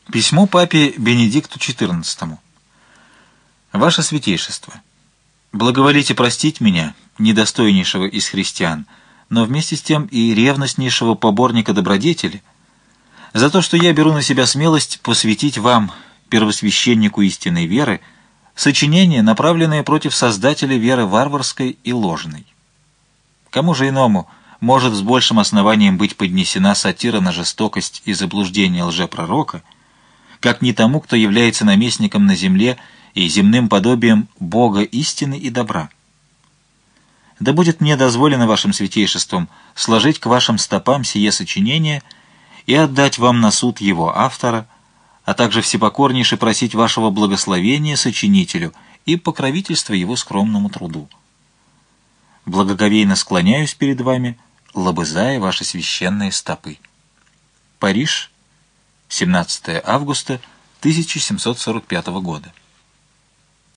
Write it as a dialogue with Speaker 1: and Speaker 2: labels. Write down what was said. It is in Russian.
Speaker 1: Письмо папе Бенедикту XIV. Ваше Святейшество, благоволите простить меня, недостойнейшего из христиан, но вместе с тем и ревностнейшего поборника добродетели, за то, что я беру на себя смелость посвятить вам, первосвященнику истинной веры, сочинение, направленное против создателя веры варварской и ложной. Кому же иному может с большим основанием быть поднесена сатира на жестокость и заблуждение лжепророка, как не тому, кто является наместником на земле и земным подобием Бога истины и добра? Да будет мне дозволено вашим святейшеством сложить к вашим стопам сие сочинение и отдать вам на суд его автора, а также всепокорнейше просить вашего благословения сочинителю и покровительства его скромному труду. Благоговейно склоняюсь перед вами, лобызая ваши священные стопы. Париж, 17 августа 1745 года.